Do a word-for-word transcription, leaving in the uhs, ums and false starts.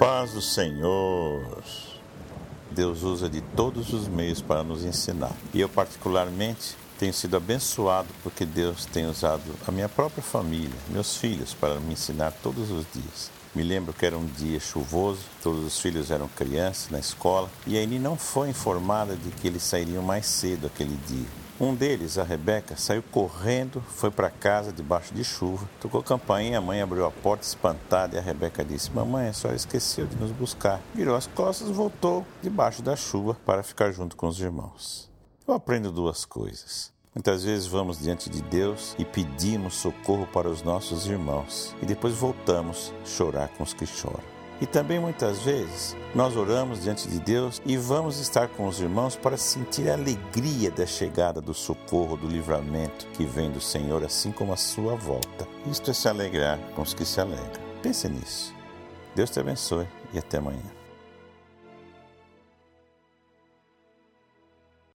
Paz do Senhor. Deus usa de todos os meios para nos ensinar. E eu particularmente tenho sido abençoado porque Deus tem usado a minha própria família, meus filhos, para me ensinar todos os dias. Me lembro que era um dia chuvoso, todos os filhos eram crianças na escola, e a Eni não foi informada de que eles sairiam mais cedo aquele dia. Um deles, a Rebeca, saiu correndo, foi para casa debaixo de chuva, tocou campainha, a mãe abriu a porta espantada e a Rebeca disse: "Mamãe, a senhora esqueceu de nos buscar." Virou as costas e voltou debaixo da chuva para ficar junto com os irmãos. Eu aprendo duas coisas. Muitas vezes vamos diante de Deus e pedimos socorro para os nossos irmãos e depois voltamos chorar com os que choram. E também muitas vezes nós oramos diante de Deus e vamos estar com os irmãos para sentir a alegria da chegada do socorro, do livramento que vem do Senhor, assim como a sua volta. Isto é se alegrar com os que se alegram. Pense nisso. Deus te abençoe e até amanhã.